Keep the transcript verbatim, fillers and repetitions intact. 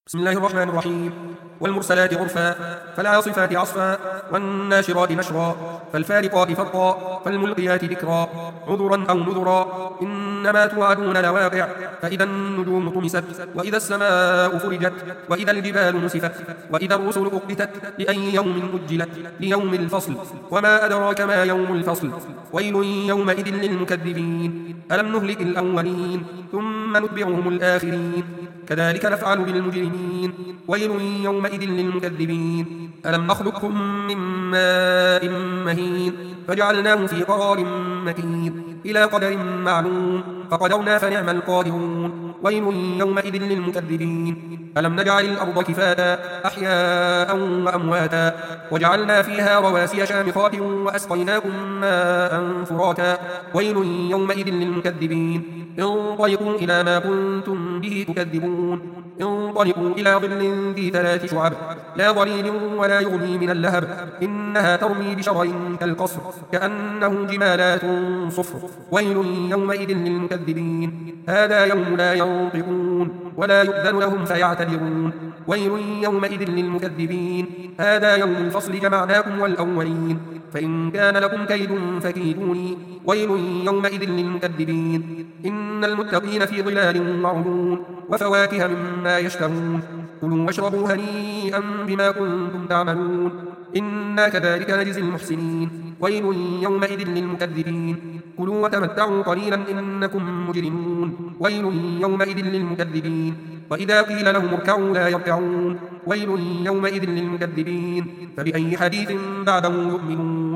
بسم الله الرحمن الرحيم. والمرسلات عرفا فالعاصفات عصفا والناشرات نشرا فالفارقات فرقا فالملقيات ذكرا عذرا أو نذرا إنما توعدون لواقع فإذا النجوم طمست وإذا السماء فرجت وإذا الجبال نسفت وإذا الرسل أقتت لأي يوم أجلت ليوم الفصل وما أدراك ما يوم الفصل ويل يومئذ للمكذبين ألم نهلك الأولين ثم نتبعهم الآخرين كذلك نفعل بالمجرمين ويل يومئذ للمكذبين ألم نخلقكم من ماء مهين فجعلناه في قرار مكين إلى قدر معلوم فقدرنا فنعم القادرون ويل يومئذ للمكذبين ألم نجعل الأرض كفاتا أحياء وأمواتا وجعلنا فيها رواسي شامخات وأسقيناكم ماء فراتا ويل يومئذ للمكذبين انطلقوا إلى ما كنتم به تكذبون انطلقوا إلى ظل ذي ثلاث شعب لا ظليل ولا يغني من اللهب إنها ترمي بشرر كالقصر كأنه جمالات صفر ويل يومئذ للمكذبين هذا يوم لا ينطقون ولا يؤذن لهم فيعتذرون ويل يومئذ للمكذبين هذا يوم الفصل جمعناكم والأولين فإن كان لكم كيد فكيدوني ويل يومئذ للمكذبين إن المتقين في ظلال وعيون وفواكه مما يشتهون كلوا واشربوا هنيئا بما كنتم تعملون إنا كذلك نجزي المحسنين ويل يومئذ للمكذبين كلوا وتمتعوا قليلا إنكم مجرمون ويل يومئذ للمكذبين وإذا قيل لهم اركعوا لا يركعون ويل يومئذ للمكذبين فبأي حديث بعده يؤمنون